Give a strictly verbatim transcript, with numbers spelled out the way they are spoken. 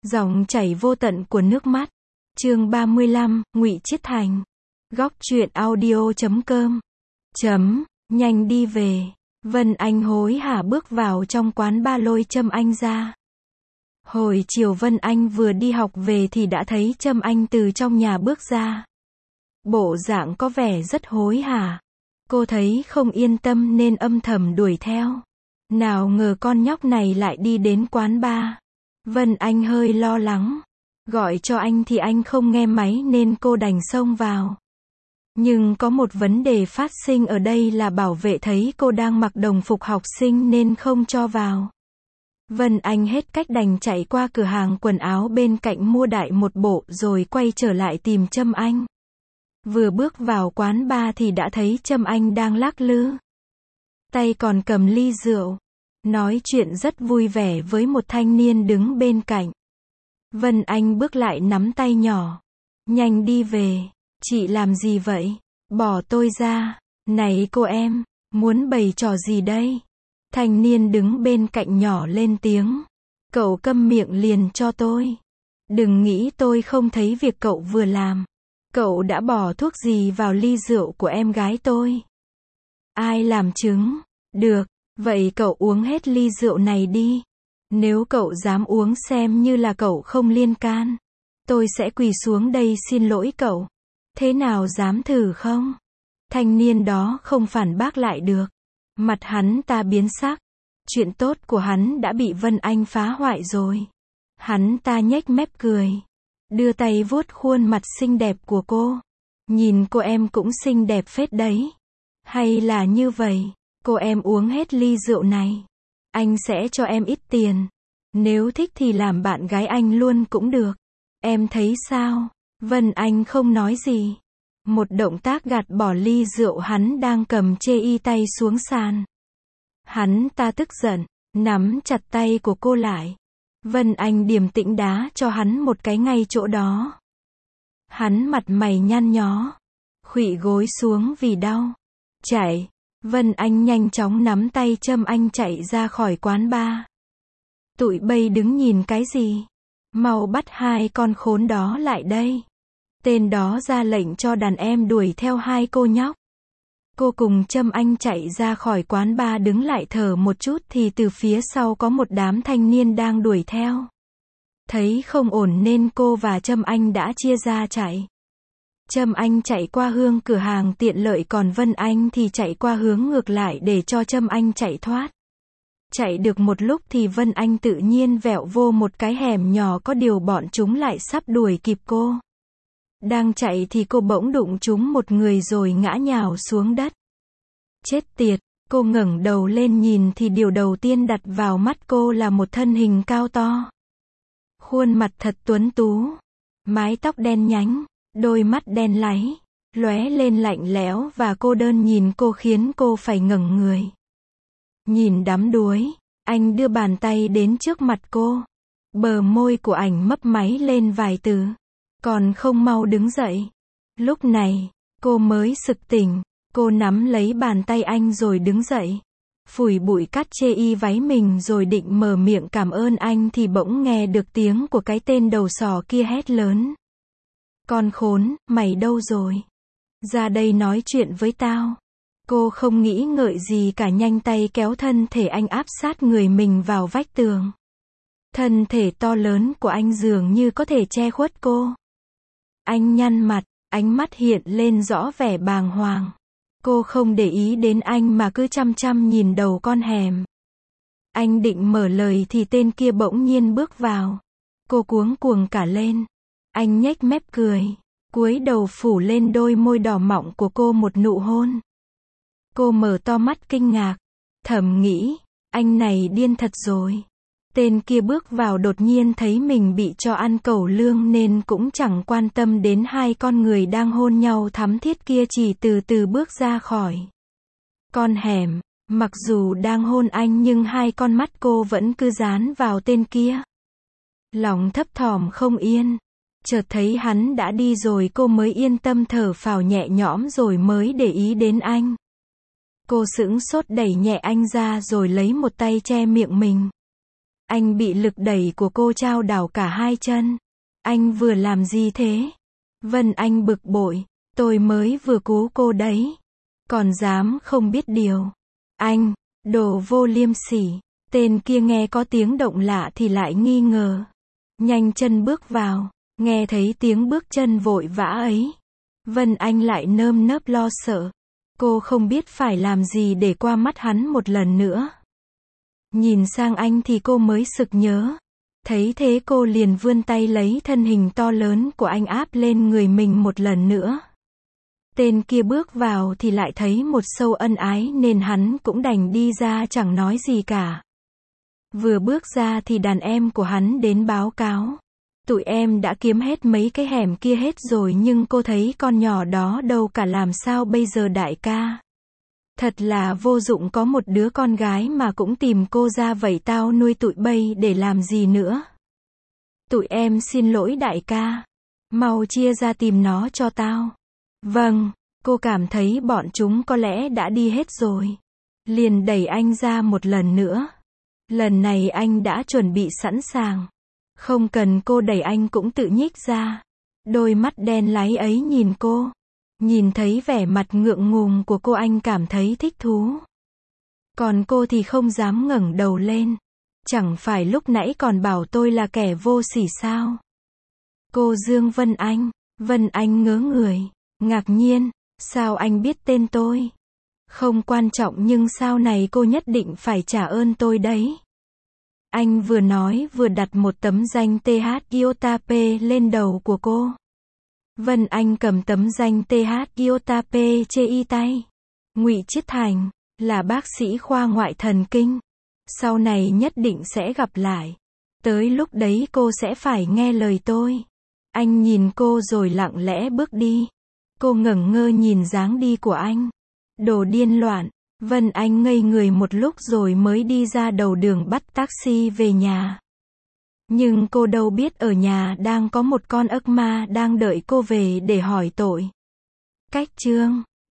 Dòng chảy vô tận của nước mắt. Chương ba mươi lăm, Ngụy Chiết Thành. Góc truyện audio chấm com. Chấm, nhanh đi về. Vân Anh hối hả bước vào trong quán ba lôi Trâm Anh ra. Hồi chiều Vân Anh vừa đi học về thì đã thấy Trâm Anh từ trong nhà bước ra. Bộ dạng có vẻ rất hối hả. Cô thấy không yên tâm nên âm thầm đuổi theo. Nào ngờ con nhóc này lại đi đến quán bar. Vân Anh hơi lo lắng. Gọi cho anh thì anh không nghe máy nên cô đành xông vào. Nhưng có một vấn đề phát sinh ở đây là bảo vệ thấy cô đang mặc đồng phục học sinh nên không cho vào. Vân Anh hết cách đành chạy qua cửa hàng quần áo bên cạnh mua đại một bộ rồi quay trở lại tìm Trâm Anh. Vừa bước vào quán bar thì đã thấy Trâm Anh đang lắc lư. Tay còn cầm ly rượu. Nói chuyện rất vui vẻ với một thanh niên đứng bên cạnh. Vân Anh bước lại nắm tay nhỏ. Nhanh đi về. Chị làm gì vậy? Bỏ tôi ra. Này cô em, muốn bày trò gì đây? Thanh niên đứng bên cạnh nhỏ lên tiếng. Cậu câm miệng liền cho tôi. Đừng nghĩ tôi không thấy việc cậu vừa làm. Cậu đã bỏ thuốc gì vào ly rượu của em gái tôi? Ai làm chứng? Được, vậy cậu uống hết ly rượu này đi. Nếu cậu dám uống xem như là cậu không liên can. Tôi sẽ quỳ xuống đây xin lỗi cậu. Thế nào dám thử không? Thanh niên đó không phản bác lại được. Mặt hắn ta biến sắc. Chuyện tốt của hắn đã bị Vân Anh phá hoại rồi. Hắn ta nhếch mép cười. Đưa tay vuốt khuôn mặt xinh đẹp của cô. Nhìn cô em cũng xinh đẹp phết đấy. Hay là như vậy, cô em uống hết ly rượu này. Anh sẽ cho em ít tiền. Nếu thích thì làm bạn gái anh luôn cũng được. Em thấy sao? Vân Anh không nói gì. Một động tác gạt bỏ ly rượu hắn đang cầm chê y tay xuống sàn. Hắn ta tức giận, nắm chặt tay của cô lại. Vân Anh điềm tĩnh đá cho hắn một cái ngay chỗ đó. Hắn mặt mày nhăn nhó, khuỵu gối xuống vì đau. Chạy. Vân Anh nhanh chóng nắm tay Trâm Anh chạy ra khỏi quán bar. Tụi bay đứng nhìn cái gì? Mau bắt hai con khốn đó lại đây. Tên đó ra lệnh cho đàn em đuổi theo hai cô nhóc. Cô cùng Trâm Anh chạy ra khỏi quán bar đứng lại thở một chút thì từ phía sau có một đám thanh niên đang đuổi theo. Thấy không ổn nên cô và Trâm Anh đã chia ra chạy. Trâm Anh chạy qua hướng cửa hàng tiện lợi còn Vân Anh thì chạy qua hướng ngược lại để cho Trâm Anh chạy thoát. Chạy được một lúc thì Vân Anh tự nhiên vẹo vô một cái hẻm nhỏ có điều bọn chúng lại sắp đuổi kịp cô. Đang chạy thì cô bỗng đụng trúng một người rồi ngã nhào xuống đất. Chết tiệt, cô ngẩng đầu lên nhìn thì điều đầu tiên đặt vào mắt cô là một thân hình cao to. Khuôn mặt thật tuấn tú, mái tóc đen nhánh, đôi mắt đen láy, lóe lên lạnh lẽo và cô đơn nhìn cô khiến cô phải ngẩng người. Nhìn đắm đuối, anh đưa bàn tay đến trước mặt cô. Bờ môi của ảnh mấp máy lên vài từ. Còn không mau đứng dậy. Lúc này, cô mới sực tỉnh. Cô nắm lấy bàn tay anh rồi đứng dậy. Phủi bụi cát chê y váy mình rồi định mở miệng cảm ơn anh thì bỗng nghe được tiếng của cái tên đầu sỏ kia hét lớn. Con khốn, mày đâu rồi? Ra đây nói chuyện với tao. Cô không nghĩ ngợi gì cả nhanh tay kéo thân thể anh áp sát người mình vào vách tường. Thân thể to lớn của anh dường như có thể che khuất cô. Anh nhăn mặt, ánh mắt hiện lên rõ vẻ bàng hoàng. Cô không để ý đến anh mà cứ chăm chăm nhìn đầu con hẻm. Anh định mở lời thì tên kia bỗng nhiên bước vào. Cô cuống cuồng cả lên. Anh nhếch mép cười, cúi đầu phủ lên đôi môi đỏ mọng của cô một nụ hôn. Cô mở to mắt kinh ngạc, thầm nghĩ, anh này điên thật rồi. Tên kia bước vào đột nhiên thấy mình bị cho ăn cẩu lương nên cũng chẳng quan tâm đến hai con người đang hôn nhau thắm thiết kia chỉ từ từ bước ra khỏi con hẻm. Mặc dù đang hôn anh nhưng hai con mắt cô vẫn cứ dán vào tên kia. Lòng thấp thỏm không yên. Chợt thấy hắn đã đi rồi cô mới yên tâm thở phào nhẹ nhõm rồi mới để ý đến anh. Cô sững sốt đẩy nhẹ anh ra rồi lấy một tay che miệng mình. Anh bị lực đẩy của cô trao đảo cả hai chân. Anh vừa làm gì thế? Vân Anh bực bội. Tôi mới vừa cứu cô đấy. Còn dám không biết điều. Anh, đồ vô liêm sỉ. Tên kia nghe có tiếng động lạ thì lại nghi ngờ. Nhanh chân bước vào. Nghe thấy tiếng bước chân vội vã ấy. Vân Anh lại nơm nớp lo sợ. Cô không biết phải làm gì để qua mắt hắn một lần nữa. Nhìn sang anh thì cô mới sực nhớ. Thấy thế cô liền vươn tay lấy thân hình to lớn của anh áp lên người mình một lần nữa. Tên kia bước vào thì lại thấy một sâu ân ái nên hắn cũng đành đi ra chẳng nói gì cả. Vừa bước ra thì đàn em của hắn đến báo cáo. Tụi em đã kiếm hết mấy cái hẻm kia hết rồi nhưng cô thấy con nhỏ đó đâu cả, làm sao bây giờ đại ca? Thật là vô dụng, có một đứa con gái mà cũng tìm cô ra vậy, tao nuôi tụi bay để làm gì nữa? Tụi em xin lỗi đại ca. Mau chia ra tìm nó cho tao. Vâng, cô cảm thấy bọn chúng có lẽ đã đi hết rồi. Liền đẩy anh ra một lần nữa. Lần này anh đã chuẩn bị sẵn sàng. Không cần cô đẩy anh cũng tự nhích ra. Đôi mắt đen láy ấy nhìn cô. Nhìn thấy vẻ mặt ngượng ngùng của cô anh cảm thấy thích thú. Còn cô thì không dám ngẩng đầu lên. Chẳng phải lúc nãy còn bảo tôi là kẻ vô sỉ sao? Cô Dương Vân Anh. Vân Anh ngớ người. Ngạc nhiên. Sao anh biết tên tôi? Không quan trọng nhưng sau này cô nhất định phải trả ơn tôi đấy. Anh vừa nói vừa đặt một tấm danh tê hát Iota P lên đầu của cô. Vân Anh cầm tấm danh tê hát Iota P trên y tay. Ngụy Chiết Thành, là bác sĩ khoa ngoại thần kinh. Sau này nhất định sẽ gặp lại. Tới lúc đấy cô sẽ phải nghe lời tôi. Anh nhìn cô rồi lặng lẽ bước đi. Cô ngẩn ngơ nhìn dáng đi của anh. Đồ điên loạn. Vân Anh ngây người một lúc rồi mới đi ra đầu đường bắt taxi về nhà. Nhưng cô đâu biết ở nhà đang có một con ác ma đang đợi cô về để hỏi tội. Cách chương